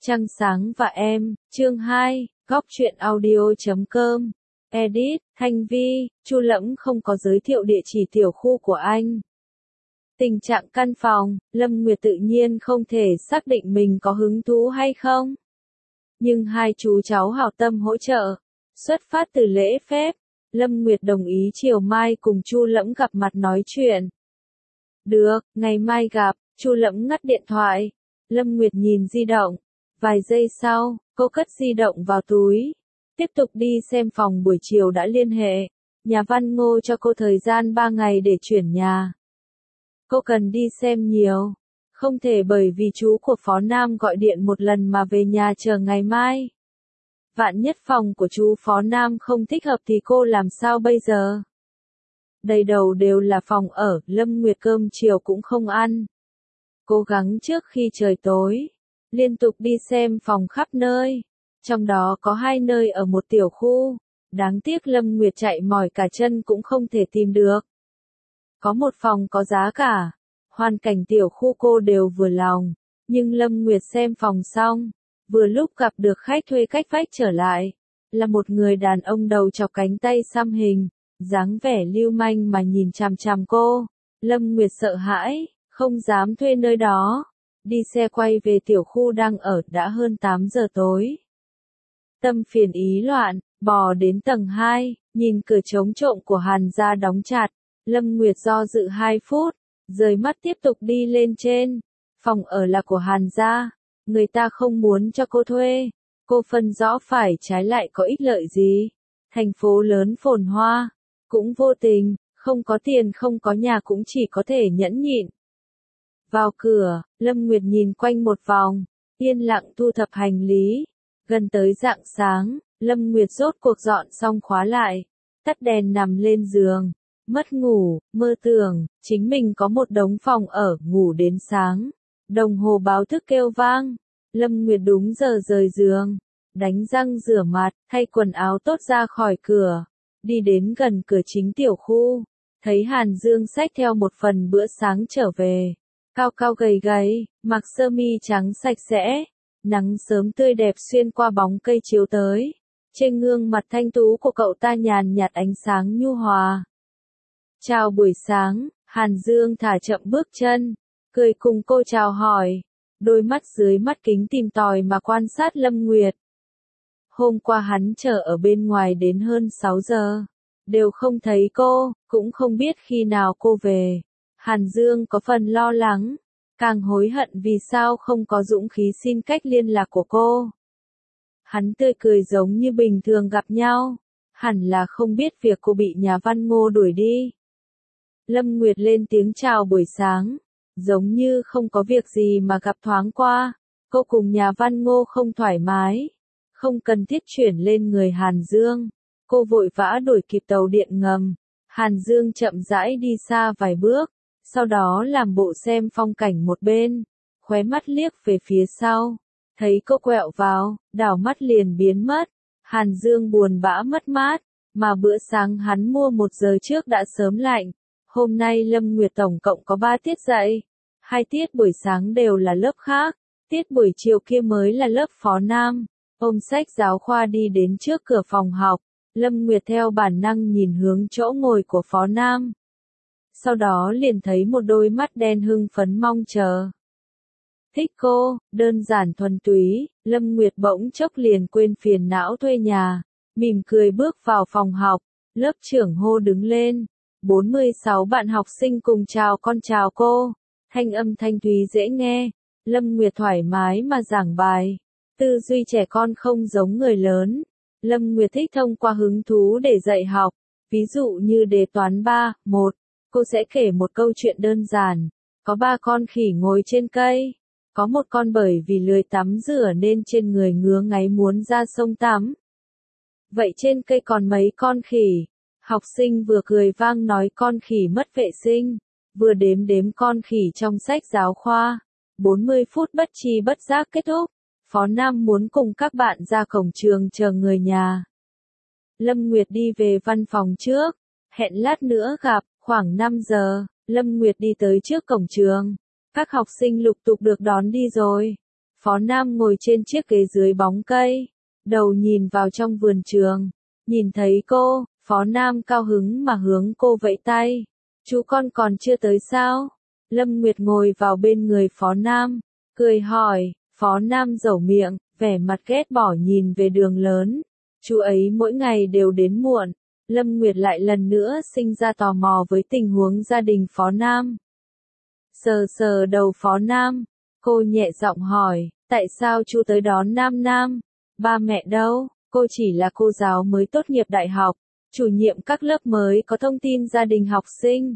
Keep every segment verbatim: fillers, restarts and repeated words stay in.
Trăng sáng và em, chương hai, góc truyện audio chấm com. Edit, Thanh Vi, Chu Lẫm không có giới thiệu địa chỉ tiểu khu của anh. Tình trạng căn phòng, Lâm Nguyệt tự nhiên không thể xác định mình có hứng thú hay không. Nhưng hai chú cháu hảo tâm hỗ trợ. Xuất phát từ lễ phép, Lâm Nguyệt đồng ý chiều mai cùng Chu Lẫm gặp mặt nói chuyện. Được, ngày mai gặp. Chu Lẫm ngắt điện thoại. Lâm Nguyệt nhìn di động. Vài giây sau, cô cất di động vào túi. Tiếp tục đi xem phòng buổi chiều đã liên hệ. Nhà văn Ngô cho cô thời gian ba ngày để chuyển nhà. Cô cần đi xem nhiều. Không thể bởi vì chú của Phó Nam gọi điện một lần mà về nhà chờ ngày mai. Vạn nhất phòng của chú Phó Nam không thích hợp thì cô làm sao bây giờ? Đầy đầu đều là phòng ở, Lâm Nguyệt cơm chiều cũng không ăn. Cố gắng trước khi trời tối. Liên tục đi xem phòng khắp nơi. Trong đó có hai nơi ở một tiểu khu. Đáng tiếc Lâm Nguyệt chạy mỏi cả chân cũng không thể tìm được. Có một phòng có giá cả. Hoàn cảnh tiểu khu cô đều vừa lòng. Nhưng Lâm Nguyệt xem phòng xong. Vừa lúc gặp được khách thuê cách vách trở lại. Là một người đàn ông đầu chọc cánh tay xăm hình. Dáng vẻ lưu manh mà nhìn chằm chằm cô. Lâm Nguyệt sợ hãi, không dám thuê nơi đó. Đi xe quay về tiểu khu đang ở đã hơn tám giờ tối. Tâm phiền ý loạn, bò đến tầng hai, nhìn cửa trống trộm của Hàn gia đóng chặt. Lâm Nguyệt do dự hai phút, rời mắt tiếp tục đi lên trên. Phòng ở là của Hàn gia, người ta không muốn cho cô thuê. Cô phân rõ phải trái lại có ích lợi gì. Thành phố lớn phồn hoa, cũng vô tình, không có tiền không có nhà cũng chỉ có thể nhẫn nhịn. Vào cửa, Lâm Nguyệt nhìn quanh một vòng, yên lặng thu thập hành lý. Gần tới rạng sáng, Lâm Nguyệt rốt cuộc dọn xong khóa lại, tắt đèn nằm lên giường, mất ngủ, mơ tưởng, chính mình có một đống phòng ở, ngủ đến sáng. Đồng hồ báo thức kêu vang, Lâm Nguyệt đúng giờ rời giường, đánh răng rửa mặt, thay quần áo tốt ra khỏi cửa, đi đến gần cửa chính tiểu khu, thấy Hàn Dương xách theo một phần bữa sáng trở về. Cao cao gầy gầy, mặc sơ mi trắng sạch sẽ, nắng sớm tươi đẹp xuyên qua bóng cây chiếu tới. Trên gương mặt thanh tú của cậu ta nhàn nhạt ánh sáng nhu hòa. Chào buổi sáng, Hàn Dương thả chậm bước chân, cười cùng cô chào hỏi, đôi mắt dưới mắt kính tìm tòi mà quan sát Lâm Nguyệt. Hôm qua hắn chờ ở bên ngoài đến hơn sáu giờ, đều không thấy cô, cũng không biết khi nào cô về. Hàn Dương có phần lo lắng, càng hối hận vì sao không có dũng khí xin cách liên lạc của cô. Hắn tươi cười giống như bình thường gặp nhau, hẳn là không biết việc cô bị nhà văn Ngô đuổi đi. Lâm Nguyệt lên tiếng chào buổi sáng, giống như không có việc gì mà gặp thoáng qua, cô cùng nhà văn Ngô không thoải mái, không cần thiết chuyển lên người Hàn Dương. Cô vội vã đuổi kịp tàu điện ngầm, Hàn Dương chậm rãi đi xa vài bước. Sau đó làm bộ xem phong cảnh một bên, khóe mắt liếc về phía sau, thấy cô quẹo vào, đảo mắt liền biến mất. Hàn Dương buồn bã mất mát, mà bữa sáng hắn mua một giờ trước đã sớm lạnh. Hôm nay Lâm Nguyệt tổng cộng có ba tiết dạy, hai tiết buổi sáng đều là lớp khác, tiết buổi chiều kia mới là lớp Phó Nam. Ôm sách giáo khoa đi đến trước cửa phòng học, Lâm Nguyệt theo bản năng nhìn hướng chỗ ngồi của Phó Nam. Sau đó liền thấy một đôi mắt đen hưng phấn mong chờ. Thích cô, đơn giản thuần túy, Lâm Nguyệt bỗng chốc liền quên phiền não thuê nhà, mỉm cười bước vào phòng học, lớp trưởng hô đứng lên, bốn mươi sáu bạn học sinh cùng chào con chào cô, thanh âm thanh thúy dễ nghe, Lâm Nguyệt thoải mái mà giảng bài, tư duy trẻ con không giống người lớn, Lâm Nguyệt thích thông qua hứng thú để dạy học, ví dụ như đề toán ba, một. Cô sẽ kể một câu chuyện đơn giản. Có ba con khỉ ngồi trên cây. Có một con bởi vì lười tắm rửa nên trên người ngứa ngáy muốn ra sông tắm. Vậy trên cây còn mấy con khỉ? Học sinh vừa cười vang nói con khỉ mất vệ sinh, vừa đếm đếm con khỉ trong sách giáo khoa. bốn mươi phút bất tri bất giác kết thúc. Phó Nam muốn cùng các bạn ra cổng trường chờ người nhà. Lâm Nguyệt đi về văn phòng trước. Hẹn lát nữa gặp. Khoảng năm giờ, Lâm Nguyệt đi tới trước cổng trường. Các học sinh lục tục được đón đi rồi. Phó Nam ngồi trên chiếc ghế dưới bóng cây, đầu nhìn vào trong vườn trường. Nhìn thấy cô, Phó Nam cao hứng mà hướng cô vẫy tay. Chú con còn chưa tới sao? Lâm Nguyệt ngồi vào bên người Phó Nam, cười hỏi. Phó Nam dẩu miệng, vẻ mặt ghét bỏ nhìn về đường lớn. Chú ấy mỗi ngày đều đến muộn. Lâm Nguyệt lại lần nữa sinh ra tò mò với tình huống gia đình Phó Nam. Sờ sờ đầu Phó Nam, cô nhẹ giọng hỏi, tại sao chú tới đón Nam Nam? Ba mẹ đâu? Cô chỉ là cô giáo mới tốt nghiệp đại học, chủ nhiệm các lớp mới có thông tin gia đình học sinh.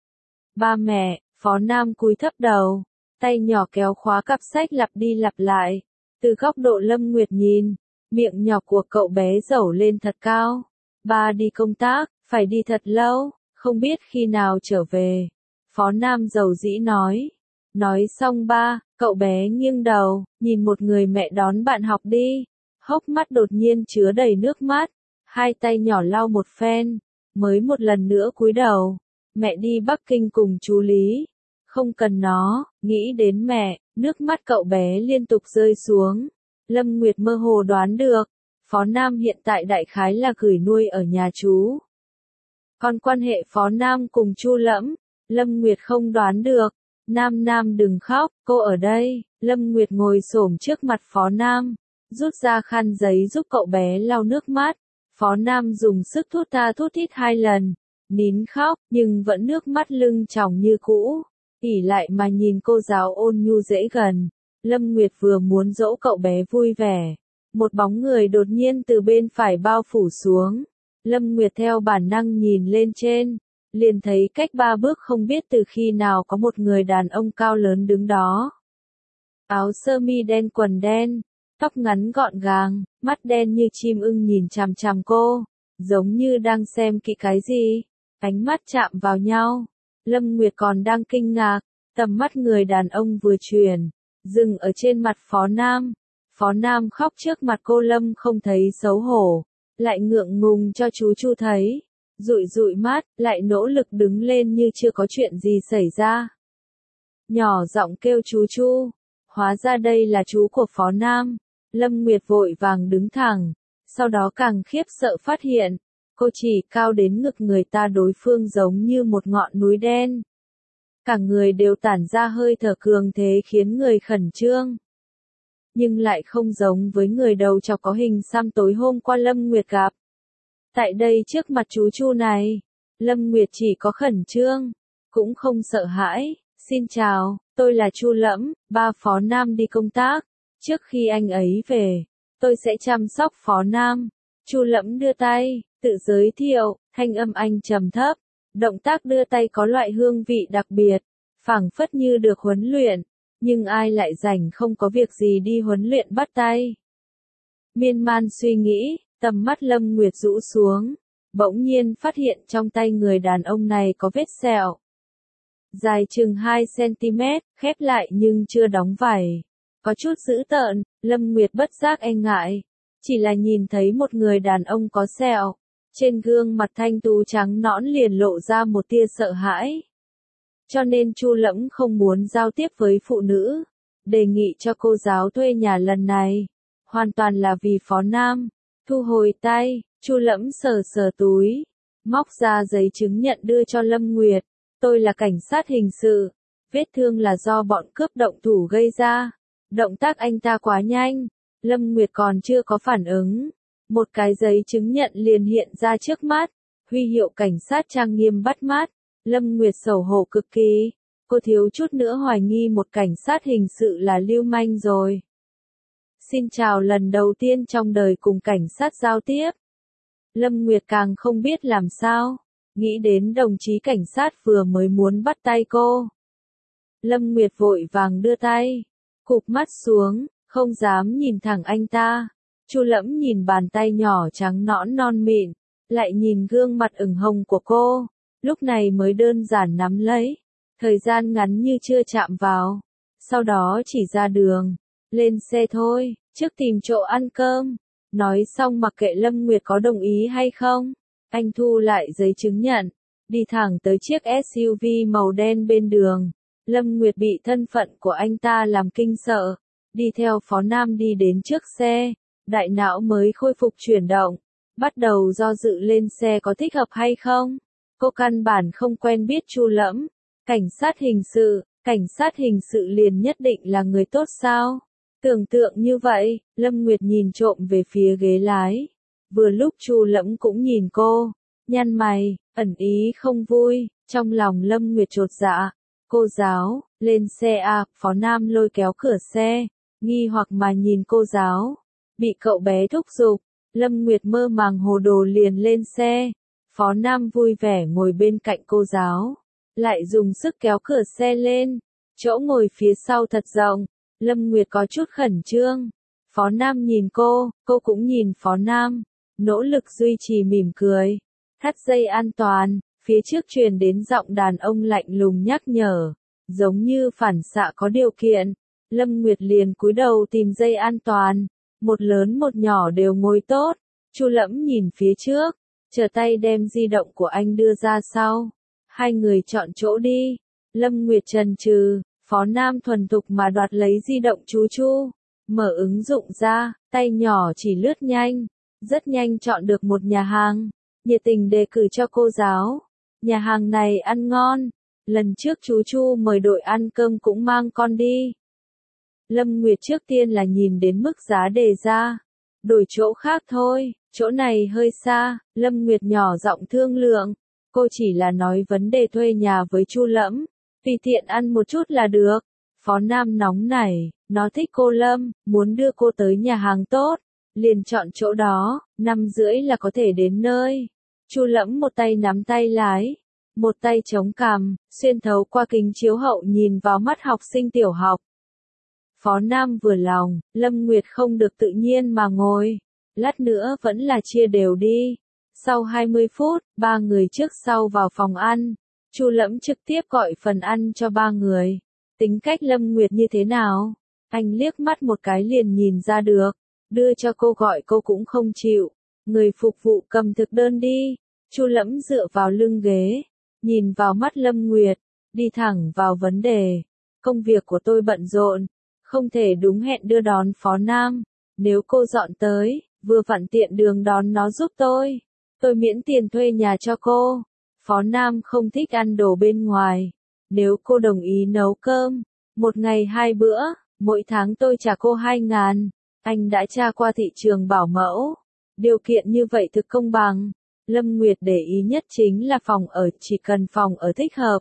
Ba mẹ, Phó Nam cúi thấp đầu, tay nhỏ kéo khóa cặp sách lặp đi lặp lại. Từ góc độ Lâm Nguyệt nhìn, miệng nhỏ của cậu bé dẩu lên thật cao. Ba đi công tác, phải đi thật lâu, không biết khi nào trở về. Phó Nam dầu dĩ nói. Nói xong ba, cậu bé nghiêng đầu, nhìn một người mẹ đón bạn học đi. Hốc mắt đột nhiên chứa đầy nước mắt, hai tay nhỏ lau một phen, mới một lần nữa cúi đầu. Mẹ đi Bắc Kinh cùng chú Lý. Không cần nó, nghĩ đến mẹ, nước mắt cậu bé liên tục rơi xuống. Lâm Nguyệt mơ hồ đoán được, Phó Nam hiện tại đại khái là gửi nuôi ở nhà chú. Còn quan hệ Phó Nam cùng Chu Lẫm, Lâm Nguyệt không đoán được. Nam Nam đừng khóc, cô ở đây. Lâm Nguyệt ngồi xổm trước mặt Phó Nam, rút ra khăn giấy giúp cậu bé lau nước mắt. Phó Nam dùng sức thút tha thút thít hai lần, nín khóc, nhưng vẫn nước mắt lưng tròng như cũ. ỉ lại mà nhìn cô giáo ôn nhu dễ gần. Lâm Nguyệt vừa muốn dỗ cậu bé vui vẻ, một bóng người đột nhiên từ bên phải bao phủ xuống. Lâm Nguyệt theo bản năng nhìn lên trên, liền thấy cách ba bước không biết từ khi nào có một người đàn ông cao lớn đứng đó. Áo sơ mi đen quần đen, tóc ngắn gọn gàng, mắt đen như chim ưng nhìn chằm chằm cô, giống như đang xem kỹ cái gì. Ánh mắt chạm vào nhau, Lâm Nguyệt còn đang kinh ngạc, tầm mắt người đàn ông vừa chuyển, dừng ở trên mặt Phó Nam. Phó Nam khóc trước mặt cô. Lâm không thấy xấu hổ, lại ngượng ngùng cho chú Chu thấy, dụi dụi mắt, lại nỗ lực đứng lên như chưa có chuyện gì xảy ra. Nhỏ giọng kêu chú Chu, hóa ra đây là chú của Phó Nam. Lâm Nguyệt vội vàng đứng thẳng, sau đó càng khiếp sợ phát hiện, cô chỉ cao đến ngực người ta, đối phương giống như một ngọn núi đen. Cả người đều tản ra hơi thở cường thế khiến người khẩn trương. Nhưng lại không giống với người đầu trọc có hình xăm tối hôm qua Lâm Nguyệt gặp. Tại đây trước mặt chú Chu này, Lâm Nguyệt chỉ có khẩn trương, cũng không sợ hãi. Xin chào, tôi là Chu Lẫm, ba Phó Nam đi công tác. Trước khi anh ấy về, tôi sẽ chăm sóc Phó Nam. Chu Lẫm đưa tay, tự giới thiệu, thanh âm anh trầm thấp. Động tác đưa tay có loại hương vị đặc biệt, phảng phất như được huấn luyện, nhưng ai lại rảnh không có việc gì đi huấn luyện bắt tay. Miên man suy nghĩ, tầm mắt Lâm Nguyệt rũ xuống, bỗng nhiên phát hiện trong tay người đàn ông này có vết sẹo. Dài chừng hai xăng-ti-mét, khép lại nhưng chưa đóng vảy. Có chút dữ tợn, Lâm Nguyệt bất giác e ngại, chỉ là nhìn thấy một người đàn ông có sẹo. Trên gương mặt thanh tú trắng nõn liền lộ ra một tia sợ hãi. Cho nên Chu Lẫm không muốn giao tiếp với phụ nữ, đề nghị cho cô giáo thuê nhà lần này, hoàn toàn là vì Phó Nam. Thu hồi tay, Chu Lẫm sờ sờ túi, móc ra giấy chứng nhận đưa cho Lâm Nguyệt. Tôi là cảnh sát hình sự, vết thương là do bọn cướp động thủ gây ra. Động tác anh ta quá nhanh, Lâm Nguyệt còn chưa có phản ứng. Một cái giấy chứng nhận liền hiện ra trước mắt, huy hiệu cảnh sát trang nghiêm bắt mắt. Lâm Nguyệt xấu hổ cực kỳ, cô thiếu chút nữa hoài nghi một cảnh sát hình sự là lưu manh rồi. Xin chào lần đầu tiên trong đời cùng cảnh sát giao tiếp. Lâm Nguyệt càng không biết làm sao, nghĩ đến đồng chí cảnh sát vừa mới muốn bắt tay cô. Lâm Nguyệt vội vàng đưa tay, cụp mắt xuống, không dám nhìn thẳng anh ta. Chu Lẫm nhìn bàn tay nhỏ trắng nõn non mịn, lại nhìn gương mặt ửng hồng của cô, lúc này mới đơn giản nắm lấy, thời gian ngắn như chưa chạm vào, sau đó chỉ ra đường, lên xe thôi, trước tìm chỗ ăn cơm. Nói xong mặc kệ Lâm Nguyệt có đồng ý hay không, anh thu lại giấy chứng nhận, đi thẳng tới chiếc ét u vê màu đen bên đường. Lâm Nguyệt bị thân phận của anh ta làm kinh sợ, đi theo Phó Nam đi đến trước xe, đại não mới khôi phục chuyển động, bắt đầu do dự lên xe có thích hợp hay không. Cô căn bản không quen biết Chu Lẫm, cảnh sát hình sự, cảnh sát hình sự liền nhất định là người tốt sao? Tưởng tượng như vậy, Lâm Nguyệt nhìn trộm về phía ghế lái. Vừa lúc Chu Lẫm cũng nhìn cô, nhăn mày, ẩn ý không vui, trong lòng Lâm Nguyệt chột dạ. Cô giáo, lên xe à, Phó Nam lôi kéo cửa xe, nghi hoặc mà nhìn cô giáo. Bị cậu bé thúc giục, Lâm Nguyệt mơ màng hồ đồ liền lên xe. Phó Nam vui vẻ ngồi bên cạnh cô giáo, lại dùng sức kéo cửa xe lên. Chỗ ngồi phía sau thật rộng, Lâm Nguyệt có chút khẩn trương. Phó Nam nhìn cô, cô cũng nhìn Phó Nam, nỗ lực duy trì mỉm cười. Thắt dây an toàn, phía trước truyền đến giọng đàn ông lạnh lùng nhắc nhở, giống như phản xạ có điều kiện. Lâm Nguyệt liền cúi đầu tìm dây an toàn, một lớn một nhỏ đều ngồi tốt. Chu Lẫm nhìn phía trước, chờ tay đem di động của anh đưa ra sau. Hai người chọn chỗ đi. Lâm Nguyệt chần chừ, Phó Nam thuần thục mà đoạt lấy di động chú Chu, mở ứng dụng ra, tay nhỏ chỉ lướt nhanh, rất nhanh chọn được một nhà hàng, nhiệt tình đề cử cho cô giáo. Nhà hàng này ăn ngon, lần trước chú Chu mời đội ăn cơm cũng mang con đi. Lâm Nguyệt trước tiên là nhìn đến mức giá đề ra, đổi chỗ khác thôi, chỗ này hơi xa. Lâm Nguyệt nhỏ giọng thương lượng, cô chỉ là nói vấn đề thuê nhà với Chu Lẫm, tùy tiện ăn một chút là được. Phó Nam nóng nảy, nó thích cô Lâm, muốn đưa cô tới nhà hàng tốt, liền chọn chỗ đó, năm rưỡi là có thể đến nơi. Chu Lẫm một tay nắm tay lái, một tay chống cằm, xuyên thấu qua kính chiếu hậu nhìn vào mắt học sinh tiểu học. Phó Nam vừa lòng, Lâm Nguyệt không được tự nhiên mà ngồi, lát nữa vẫn là chia đều đi. Sau hai mươi phút, ba người trước sau vào phòng ăn, Chu Lẫm trực tiếp gọi phần ăn cho ba người. Tính cách Lâm Nguyệt như thế nào? Anh liếc mắt một cái liền nhìn ra được, đưa cho cô gọi cô cũng không chịu. Người phục vụ cầm thực đơn đi. Chu Lẫm dựa vào lưng ghế, nhìn vào mắt Lâm Nguyệt, đi thẳng vào vấn đề. Công việc của tôi bận rộn, không thể đúng hẹn đưa đón Phó Nam. Nếu cô dọn tới, vừa vặn tiện đường đón nó giúp tôi, tôi miễn tiền thuê nhà cho cô. Phó Nam không thích ăn đồ bên ngoài. Nếu cô đồng ý nấu cơm, một ngày hai bữa, mỗi tháng tôi trả cô hai ngàn. Anh đã tra qua thị trường bảo mẫu. Điều kiện như vậy thực công bằng. Lâm Nguyệt để ý nhất chính là phòng ở, chỉ cần phòng ở thích hợp.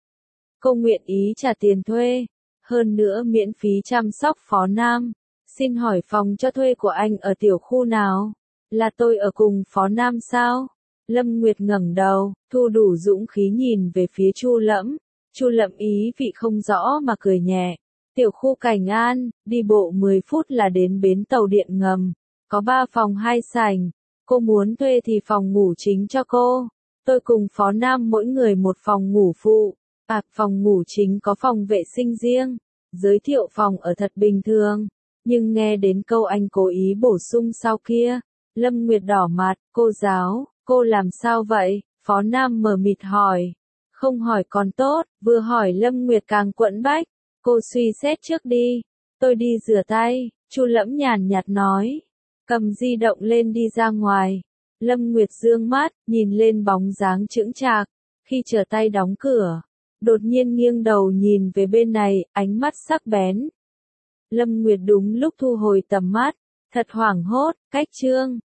Cô nguyện ý trả tiền thuê, hơn nữa miễn phí chăm sóc Phó Nam. Xin hỏi phòng cho thuê của anh ở tiểu khu nào? Là tôi ở cùng Phó Nam sao? Lâm Nguyệt ngẩng đầu, thu đủ dũng khí nhìn về phía Chu Lẫm. Chu Lẫm ý vị không rõ mà cười nhẹ. Tiểu khu Cảnh An, đi bộ mười phút là đến bến tàu điện ngầm. Có ba phòng hai sảnh. Cô muốn thuê thì phòng ngủ chính cho cô. Tôi cùng Phó Nam mỗi người một phòng ngủ phụ. À, phòng ngủ chính có phòng vệ sinh riêng. Giới thiệu phòng ở thật bình thường. Nhưng nghe đến câu anh cố ý bổ sung sau kia, Lâm Nguyệt đỏ mặt. Cô giáo, cô làm sao vậy? Phó Nam mờ mịt hỏi. Không hỏi còn tốt, vừa hỏi Lâm Nguyệt càng quẫn bách. Cô suy xét trước đi. Tôi đi rửa tay. Chu Lẫm nhàn nhạt nói. Cầm di động lên đi ra ngoài. Lâm Nguyệt dương mắt, nhìn lên bóng dáng chững chạc. Khi trở tay đóng cửa, đột nhiên nghiêng đầu nhìn về bên này, ánh mắt sắc bén. Lâm Nguyệt đúng lúc thu hồi tầm mắt, thật hoảng hốt, cách chương.